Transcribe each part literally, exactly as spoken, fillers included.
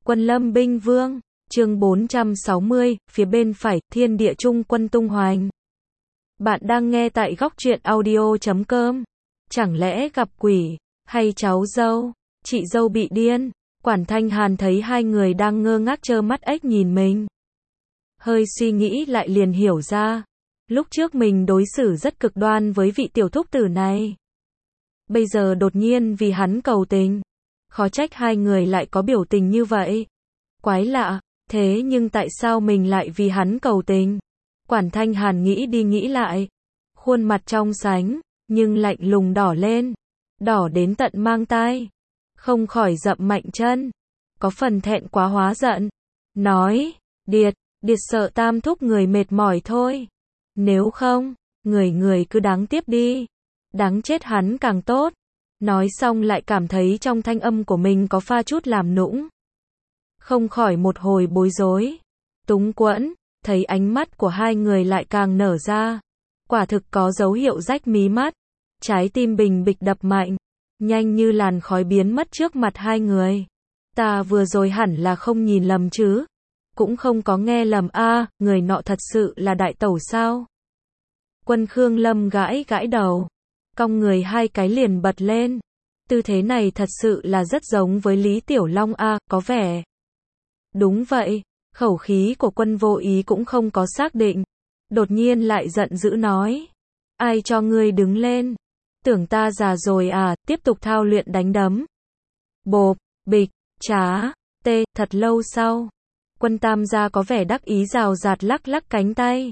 Quân Lâm binh vương, chương bốn trăm sáu mươi, phía bên phải, thiên địa trung quân tung hoành. Bạn đang nghe tại góc truyện audio chấm com. Chẳng lẽ gặp quỷ, hay cháu dâu, chị dâu bị điên? Quản Thanh Hàn thấy hai người đang ngơ ngác trơ mắt ếch nhìn mình. Hơi suy nghĩ lại liền hiểu ra. Lúc trước mình đối xử rất cực đoan với vị tiểu thúc tử này. Bây giờ đột nhiên vì hắn cầu tình. Khó trách hai người lại có biểu tình như vậy. Quái lạ, thế nhưng tại sao mình lại vì hắn cầu tình? Quản Thanh Hàn nghĩ đi nghĩ lại. Khuôn mặt trong sánh, nhưng lạnh lùng đỏ lên. Đỏ đến tận mang tai. Không khỏi dậm mạnh chân. Có phần thẹn quá hóa giận. Nói, Điệt, Điệt sợ tam thúc người mệt mỏi thôi. Nếu không, người người cứ đáng tiếp đi. Đáng chết hắn càng tốt. Nói xong lại cảm thấy trong thanh âm của mình có pha chút làm nũng. Không khỏi một hồi bối rối. Túng quẫn, thấy ánh mắt của hai người lại càng nở ra. Quả thực có dấu hiệu rách mí mắt. Trái tim bình bịch đập mạnh. Nhanh như làn khói biến mất trước mặt hai người. Ta vừa rồi hẳn là không nhìn lầm chứ. Cũng không có nghe lầm a, à, người nọ thật sự là đại tẩu sao? Quân Khương Lâm gãi gãi đầu. Cong người hai cái liền bật lên. Tư thế này thật sự là rất giống với Lý Tiểu Long a, à, có vẻ. Đúng vậy, khẩu khí của Quân Vô Ý cũng không có xác định. Đột nhiên lại giận dữ nói. Ai cho ngươi đứng lên? Tưởng ta già rồi à, tiếp tục thao luyện đánh đấm. Bộp, bịch, trá, tê, thật lâu sau. Quân Tam gia có vẻ đắc ý rào rạt lắc lắc cánh tay.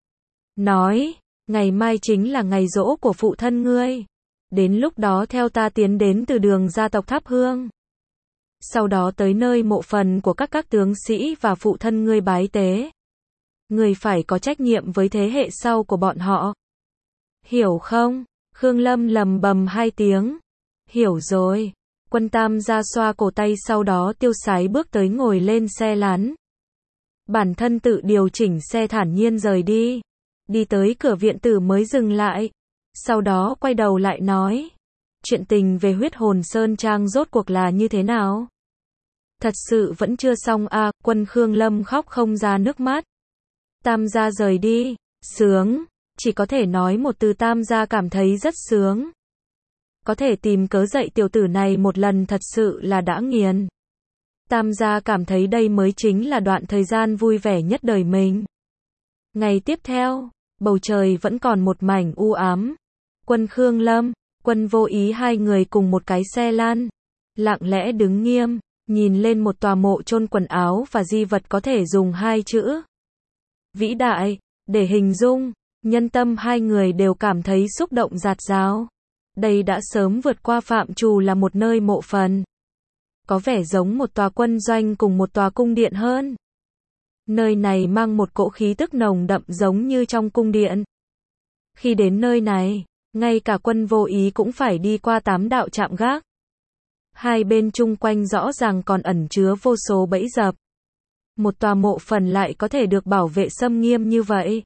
Nói, ngày mai chính là ngày giỗ của phụ thân ngươi. Đến lúc đó theo ta tiến đến từ đường gia tộc thắp hương. Sau đó tới nơi mộ phần của các các tướng sĩ và phụ thân ngươi bái tế. Ngươi phải có trách nhiệm với thế hệ sau của bọn họ. Hiểu không? Khương Lâm lầm bầm hai tiếng. Hiểu rồi. Quân Tam gia xoa cổ tay sau đó tiêu sái bước tới ngồi lên xe lán. Bản thân tự điều chỉnh xe thản nhiên rời đi. Đi tới cửa viện tử mới dừng lại. Sau đó quay đầu lại nói. Chuyện tình về huyết hồn Sơn Trang rốt cuộc là như thế nào? Thật sự vẫn chưa xong à, Quân Khương Lâm khóc không ra nước mắt. Tam gia rời đi, sướng, chỉ có thể nói một từ Tam gia cảm thấy rất sướng. Có thể tìm cớ dạy tiểu tử này một lần thật sự là đã nghiền. Tam gia cảm thấy đây mới chính là đoạn thời gian vui vẻ nhất đời mình. Ngày tiếp theo, bầu trời vẫn còn một mảnh u ám. Quân Khương Lâm, Quân Vô Ý hai người cùng một cái xe lan. Lặng lẽ đứng nghiêm, nhìn lên một tòa mộ chôn quần áo và di vật có thể dùng hai chữ. Vĩ đại, để hình dung, nhân tâm hai người đều cảm thấy xúc động rạt rào. Đây đã sớm vượt qua phạm trù là một nơi mộ phần. Có vẻ giống một tòa quân doanh cùng một tòa cung điện hơn. Nơi này mang một cỗ khí tức nồng đậm giống như trong cung điện. Khi đến nơi này, ngay cả Quân Vô Ý cũng phải đi qua tám đạo trạm gác. Hai bên chung quanh rõ ràng còn ẩn chứa vô số bẫy dập. Một tòa mộ phần lại có thể được bảo vệ xâm nghiêm như vậy.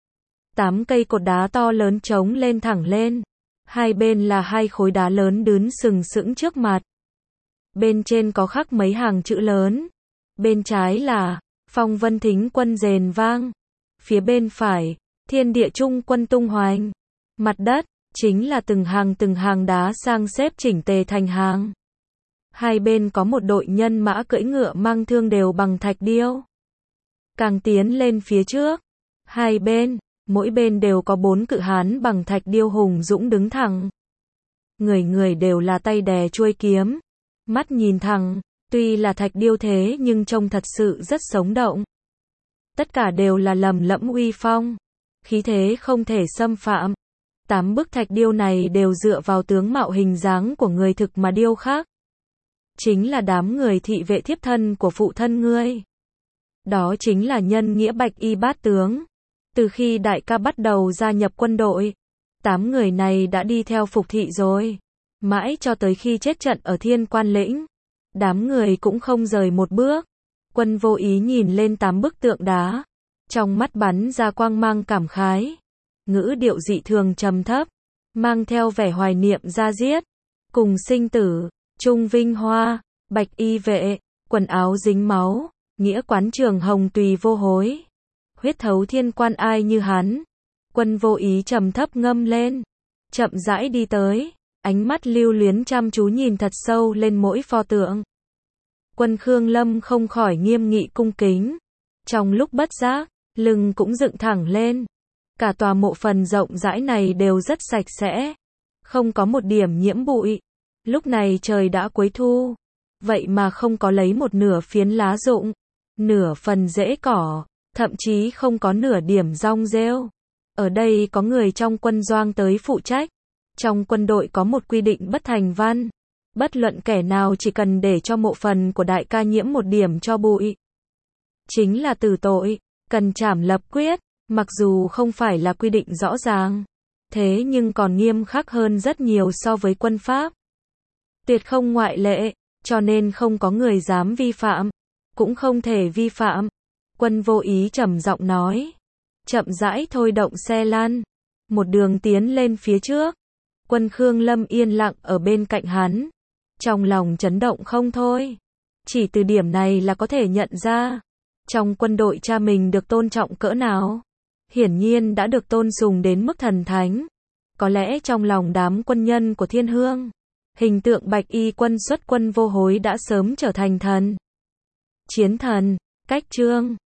Tám cây cột đá to lớn trống lên thẳng lên. Hai bên là hai khối đá lớn đứng sừng sững trước mặt. Bên trên có khắc mấy hàng chữ lớn. Bên trái là Phong Vân Thính Quân rền vang. Phía bên phải, Thiên Địa Trung Quân tung hoành. Mặt đất, chính là từng hàng từng hàng đá sang xếp chỉnh tề thành hàng. Hai bên có một đội nhân mã cưỡi ngựa mang thương đều bằng thạch điêu. Càng tiến lên phía trước, hai bên, mỗi bên đều có bốn cự hán bằng thạch điêu hùng dũng đứng thẳng. Người người đều là tay đè chuôi kiếm, mắt nhìn thẳng, tuy là thạch điêu thế nhưng trông thật sự rất sống động. Tất cả đều là lầm lẫm uy phong, khí thế không thể xâm phạm. Tám bức thạch điêu này đều dựa vào tướng mạo hình dáng của người thực mà điêu khắc. Chính là đám người thị vệ thiếp thân của phụ thân ngươi. Đó chính là nhân nghĩa bạch y bát tướng. Từ khi đại ca bắt đầu gia nhập quân đội, tám người này đã đi theo phục thị rồi. Mãi cho tới khi chết trận ở Thiên Quan Lĩnh, đám người cũng không rời một bước. Quân Vô Ý nhìn lên tám bức tượng đá, trong mắt bắn ra quang mang cảm khái. Ngữ điệu dị thường trầm thấp, mang theo vẻ hoài niệm da diết. Cùng sinh tử, chung vinh hoa, bạch y vệ, quần áo dính máu, nghĩa quán trường hồng tùy vô hối. Huyết thấu thiên quan ai như hắn. Quân Vô Ý trầm thấp ngâm lên, chậm rãi đi tới, ánh mắt lưu luyến chăm chú nhìn thật sâu lên mỗi pho tượng. Quân Khương Lâm không khỏi nghiêm nghị cung kính. Trong lúc bất giác, lưng cũng dựng thẳng lên. Cả tòa mộ phần rộng rãi này đều rất sạch sẽ, không có một điểm nhiễm bụi. Lúc này trời đã cuối thu, vậy mà không có lấy một nửa phiến lá rụng, nửa phần rễ cỏ, thậm chí không có nửa điểm rong rêu. Ở đây có người trong quân doanh tới phụ trách. Trong quân đội có một quy định bất thành văn. Bất luận kẻ nào chỉ cần để cho mộ phần của đại ca nhiễm một điểm cho bụi, chính là tử tội, cần trảm lập quyết. Mặc dù không phải là quy định rõ ràng, thế nhưng còn nghiêm khắc hơn rất nhiều so với quân Pháp. Tuyệt không ngoại lệ, cho nên không có người dám vi phạm, cũng không thể vi phạm. Quân Vô Ý trầm giọng nói, chậm rãi thôi động xe lăn, một đường tiến lên phía trước. Quân Khương Lâm yên lặng ở bên cạnh hắn, trong lòng chấn động không thôi. Chỉ từ điểm này là có thể nhận ra, trong quân đội cha mình được tôn trọng cỡ nào. Hiển nhiên đã được tôn sùng đến mức thần thánh. Có lẽ trong lòng đám quân nhân của Thiên Hương, hình tượng bạch y quân xuất quân Vô Hối đã sớm trở thành thần. Chiến thần, cách chương